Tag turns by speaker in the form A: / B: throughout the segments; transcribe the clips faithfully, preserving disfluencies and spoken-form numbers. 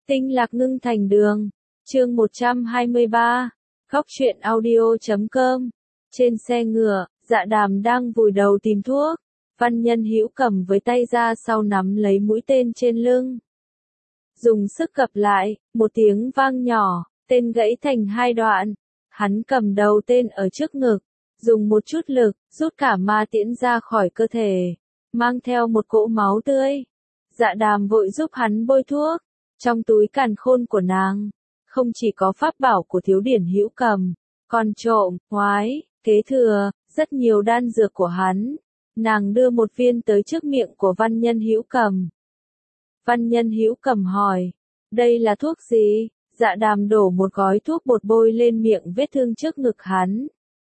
A: Tinh lạc ngưng thành đường. Chương một trăm hai mươi ba. Góc truyện audio chấm com. Trên xe ngựa, Dạ Đàm đang vùi đầu tìm thuốc. Văn Nhân Hữu cầm với tay ra sau nắm lấy mũi tên trên lưng. Dùng sức gập lại, một tiếng vang nhỏ, tên gãy thành hai đoạn. Hắn cầm đầu tên ở trước ngực, dùng một chút lực, rút cả ma tiễn ra khỏi cơ thể, mang theo một cỗ máu tươi. Dạ Đàm vội giúp hắn bôi thuốc. Trong túi càn khôn của nàng, không chỉ có pháp bảo của Thiếu Điển Hữu cầm, còn trộm, ngoái, kế thừa, rất nhiều đan dược của hắn. Nàng đưa một viên tới trước miệng của Văn Nhân Hữu cầm. Văn Nhân Hữu cầm hỏi, đây là thuốc gì? Dạ Đàm đổ một gói thuốc bột bôi lên miệng vết thương trước ngực hắn.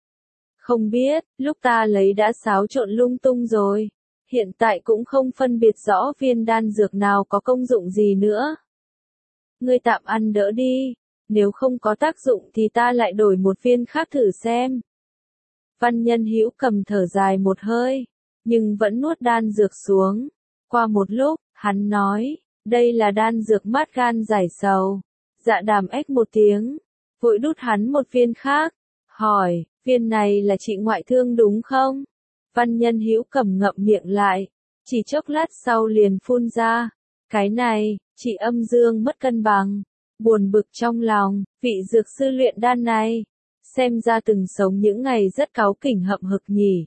A: Không biết, lúc ta lấy đã xáo trộn lung tung rồi. Hiện tại cũng không phân biệt rõ viên đan dược nào có công dụng gì nữa. Ngươi tạm ăn đỡ đi, nếu không có tác dụng thì ta lại đổi một viên khác thử xem. Văn Nhân Hữu cầm thở dài một hơi, nhưng vẫn nuốt đan dược xuống. Qua một lúc, hắn nói, đây là đan dược mát gan giải sầu. Dạ Đàm ếch một tiếng, vội đút hắn một viên khác, hỏi, viên này là trị ngoại thương đúng không? Văn Nhân Hữu cầm ngậm miệng lại, chỉ chốc lát sau liền phun ra, cái này, trị âm dương mất cân bằng, buồn bực trong lòng, vị dược sư luyện đan này, xem ra từng sống những ngày rất cáu kỉnh hậm hực nhỉ.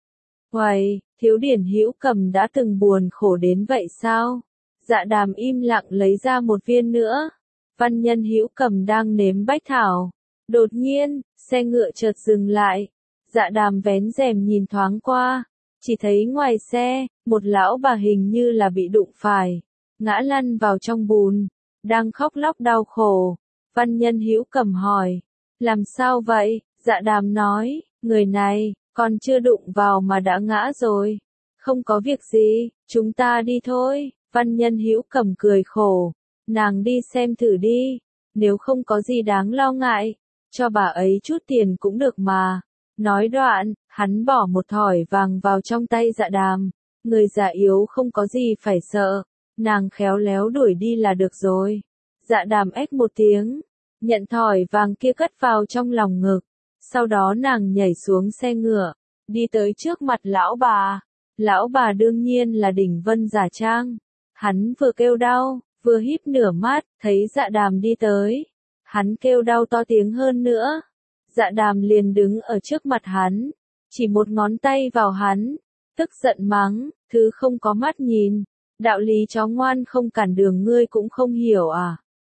A: Uầy, Thiếu Điển Hữu cầm đã từng buồn khổ đến vậy sao? Dạ Đàm im lặng lấy ra một viên nữa. Văn Nhân Hữu cầm đang nếm bách thảo. Đột nhiên, xe ngựa chợt dừng lại. Dạ Đàm vén rèm nhìn thoáng qua, chỉ thấy ngoài xe, một lão bà hình như là bị đụng phải, ngã lăn vào trong bùn, đang khóc lóc đau khổ. Văn Nhân Hữu cầm hỏi, làm sao vậy? Dạ Đàm nói, người này, còn chưa đụng vào mà đã ngã rồi. Không có việc gì, chúng ta đi thôi. Văn Nhân Hữu cầm cười khổ, nàng đi xem thử đi, nếu không có gì đáng lo ngại, cho bà ấy chút tiền cũng được mà. Nói đoạn, hắn bỏ một thỏi vàng vào trong tay Dạ Đàm, người già yếu không có gì phải sợ, nàng khéo léo đuổi đi là được rồi. Dạ Đàm ếch một tiếng, nhận thỏi vàng kia cất vào trong lòng ngực, sau đó nàng nhảy xuống xe ngựa, đi tới trước mặt lão bà. Lão bà đương nhiên là Đỉnh Vân giả trang, hắn vừa kêu đau, vừa híp nửa mắt, thấy Dạ Đàm đi tới, hắn kêu đau to tiếng hơn nữa. Dạ Đàm liền đứng ở trước mặt hắn, chỉ một ngón tay vào hắn, tức giận mắng, thứ không có mắt nhìn, đạo lý chó ngoan không cản đường ngươi cũng không hiểu à.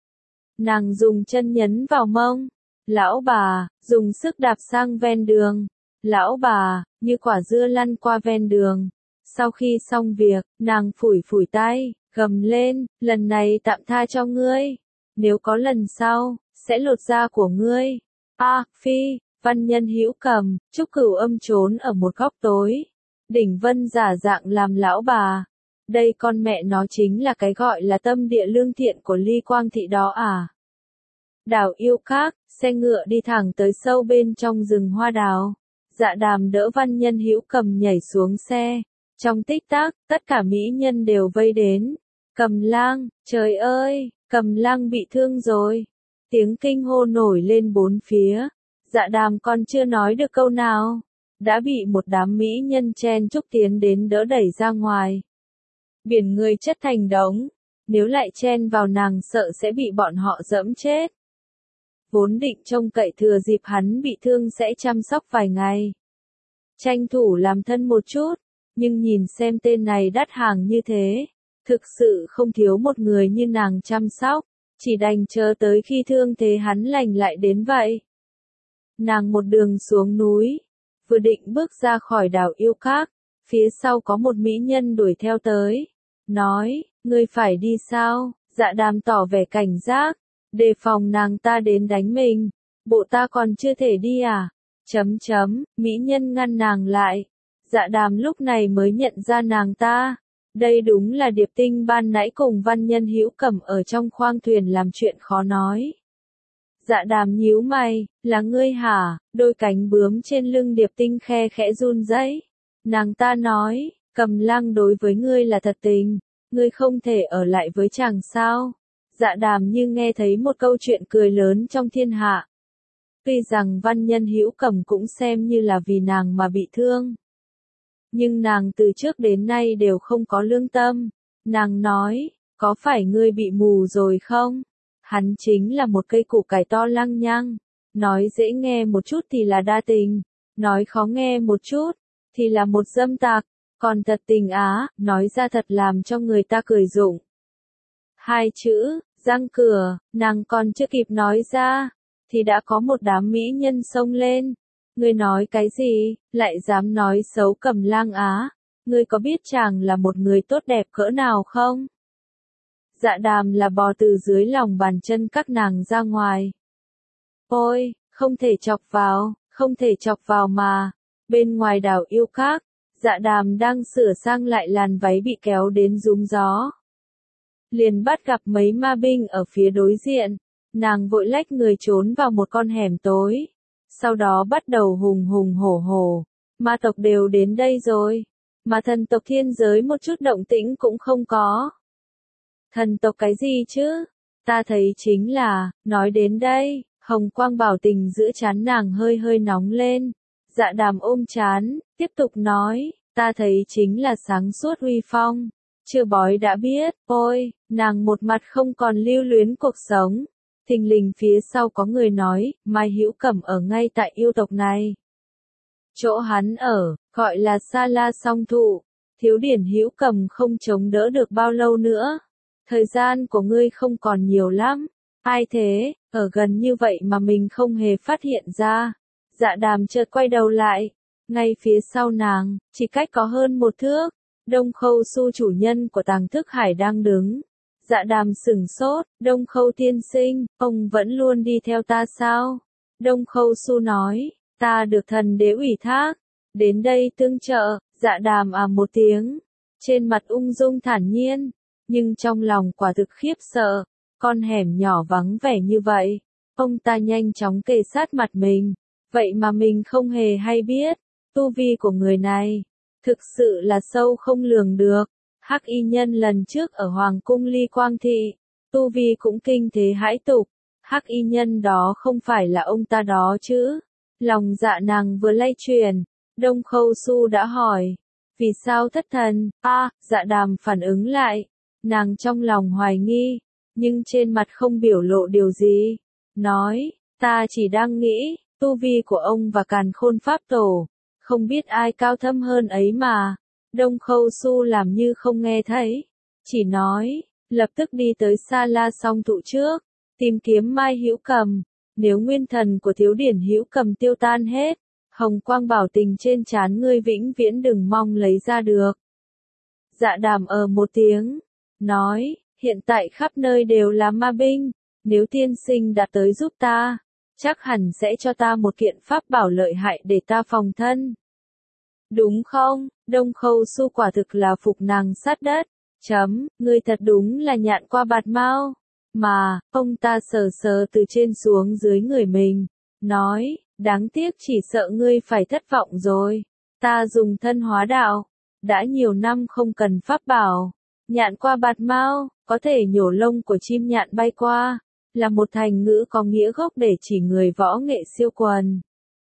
A: Nàng dùng chân nhấn vào mông, lão bà, dùng sức đạp sang ven đường, lão bà, như quả dưa lăn qua ven đường. Sau khi xong việc, nàng phủi phủi tay, gầm lên, lần này tạm tha cho ngươi, nếu có lần sau, sẽ lột da của ngươi. A, à, phi, Văn Nhân Hữu cầm, Trúc Cửu Âm trốn ở một góc tối. Đỉnh Vân giả dạng làm lão bà. Đây con mẹ nó chính là cái gọi là tâm địa lương thiện của Ly Quang Thị đó à. Đảo Yêu Các, xe ngựa đi thẳng tới sâu bên trong rừng hoa đào. Dạ Đàm đỡ Văn Nhân Hữu cầm nhảy xuống xe. Trong tích tắc, tất cả mỹ nhân đều vây đến. Cầm Lang, trời ơi, Cầm Lang bị thương rồi. Tiếng kinh hô nổi lên bốn phía. Dạ Đàm còn chưa nói được câu nào, đã bị một đám mỹ nhân chen chúc tiến đến đỡ đẩy ra ngoài. Biển người chất thành đống, nếu lại chen vào nàng sợ sẽ bị bọn họ dẫm chết. Vốn định trông cậy thừa dịp hắn bị thương sẽ chăm sóc vài ngày, tranh thủ làm thân một chút, nhưng nhìn xem tên này đắt hàng như thế, thực sự không thiếu một người như nàng chăm sóc. Chỉ đành chờ tới khi thương thế hắn lành lại đến vậy. Nàng một đường xuống núi, vừa định bước ra khỏi đảo Yêu Các, phía sau có một mỹ nhân đuổi theo tới, nói, ngươi phải đi sao? Dạ Đàm tỏ vẻ cảnh giác, đề phòng nàng ta đến đánh mình, bộ ta còn chưa thể đi à? Chấm chấm, mỹ nhân ngăn nàng lại, Dạ Đàm lúc này mới nhận ra nàng ta. Đây đúng là Điệp Tinh ban nãy cùng Văn Nhân Hữu cầm ở trong khoang thuyền làm chuyện khó nói. Dạ Đàm nhíu mày, là ngươi hả? Đôi cánh bướm trên lưng Điệp Tinh khe khẽ run rẩy. Nàng ta nói, Cầm Lang đối với ngươi là thật tình, ngươi không thể ở lại với chàng sao? Dạ Đàm như nghe thấy một câu chuyện cười lớn trong thiên hạ. Tuy rằng Văn Nhân Hữu Cầm cũng xem như là vì nàng mà bị thương. Nhưng nàng từ trước đến nay đều không có lương tâm. Nàng nói, có phải ngươi bị mù rồi không? Hắn chính là một cây củ cải to lăng nhăng. Nói dễ nghe một chút thì là đa tình. Nói khó nghe một chút, thì là một dâm tặc. Còn thật tình á, nói ra thật làm cho người ta cười rụng. Hai chữ, răng cửa, nàng còn chưa kịp nói ra, thì đã có một đám mỹ nhân xông lên. Ngươi nói cái gì, lại dám nói xấu Cẩm Lang á? Ngươi có biết chàng là một người tốt đẹp cỡ nào không? Dạ Đàm là bò từ dưới lòng bàn chân các nàng ra ngoài. Ôi, không thể chọc vào, không thể chọc vào mà. Bên ngoài đảo Yêu Các, Dạ Đàm đang sửa sang lại làn váy bị kéo đến rúm gió. Liền bắt gặp mấy ma binh ở phía đối diện, nàng vội lách người trốn vào một con hẻm tối. Sau đó bắt đầu hùng hùng hổ hổ, ma tộc đều đến đây rồi, mà thần tộc thiên giới một chút động tĩnh cũng không có. Thần tộc cái gì chứ? Ta thấy chính là, nói đến đây, hồng quang bảo tình giữa trán nàng hơi hơi nóng lên. Dạ Đàm ôm trán, tiếp tục nói, ta thấy chính là sáng suốt uy phong. Chưa bói đã biết, ôi, nàng một mặt không còn lưu luyến cuộc sống. Thình lình phía sau có người nói, Mai Hữu Cầm ở ngay tại yêu tộc này. Chỗ hắn ở, gọi là Sa La Song Thụ. Thiếu Điển Hữu Cầm không chống đỡ được bao lâu nữa. Thời gian của ngươi không còn nhiều lắm. Ai thế, ở gần như vậy mà mình không hề phát hiện ra. Dạ Đàm chợt quay đầu lại. Ngay phía sau nàng, chỉ cách có hơn một thước. Đông Khâu Su chủ nhân của Tàng Thức Hải đang đứng. Dạ Đàm sửng sốt, Đông Khâu tiên sinh, ông vẫn luôn đi theo ta sao? Đông Khâu Su nói, ta được thần đế ủy thác, đến đây tương trợ. Dạ Đàm à một tiếng, trên mặt ung dung thản nhiên, nhưng trong lòng quả thực khiếp sợ, con hẻm nhỏ vắng vẻ như vậy, ông ta nhanh chóng kề sát mặt mình, vậy mà mình không hề hay biết, tu vi của người này, thực sự là sâu không lường được. Hắc y nhân lần trước ở Hoàng cung Ly Quang Thị, tu vi cũng kinh thế hãi tục, Hắc y nhân đó không phải là ông ta đó chứ? Lòng dạ nàng vừa lay chuyển, Đông Khâu Su đã hỏi, vì sao thất thần? A, à, Dạ Đàm phản ứng lại, nàng trong lòng hoài nghi, nhưng trên mặt không biểu lộ điều gì, nói, ta chỉ đang nghĩ, tu vi của ông và Càn Khôn Pháp Tổ, không biết ai cao thâm hơn ấy mà. Đông Khâu Su làm như không nghe thấy, chỉ nói, lập tức đi tới Sa La Song Thụ trước, tìm kiếm Mai Hữu Cầm, nếu nguyên thần của Thiếu Điển Hữu Cầm tiêu tan hết, hồng quang bảo tình trên trán ngươi vĩnh viễn đừng mong lấy ra được. Dạ Đàm ờ một tiếng, nói, hiện tại khắp nơi đều là ma binh, nếu tiên sinh đã tới giúp ta, chắc hẳn sẽ cho ta một kiện pháp bảo lợi hại để ta phòng thân. Đúng không? Đông Khâu Su quả thực là phục nàng sát đất. Chấm, ngươi thật đúng là nhạn qua bạt mao. Mà, ông ta sờ sờ từ trên xuống dưới người mình. Nói, đáng tiếc chỉ sợ ngươi phải thất vọng rồi. Ta dùng thân hóa đạo. Đã nhiều năm không cần pháp bảo. Nhạn qua bạt mao, có thể nhổ lông của chim nhạn bay qua. Là một thành ngữ có nghĩa gốc để chỉ người võ nghệ siêu quần.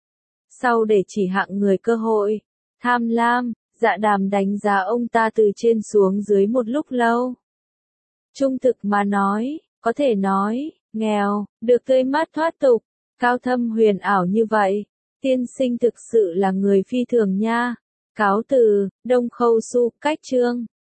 A: Sau để chỉ hạng người cơ hội. Tham lam, Dạ Đàm đánh giá ông ta từ trên xuống dưới một lúc lâu. Trung thực mà nói, có thể nói, nghèo, được tươi mát thoát tục, cao thâm huyền ảo như vậy. Tiên sinh thực sự là người phi thường nha. Cáo từ, Đông Khâu Su, cách chương.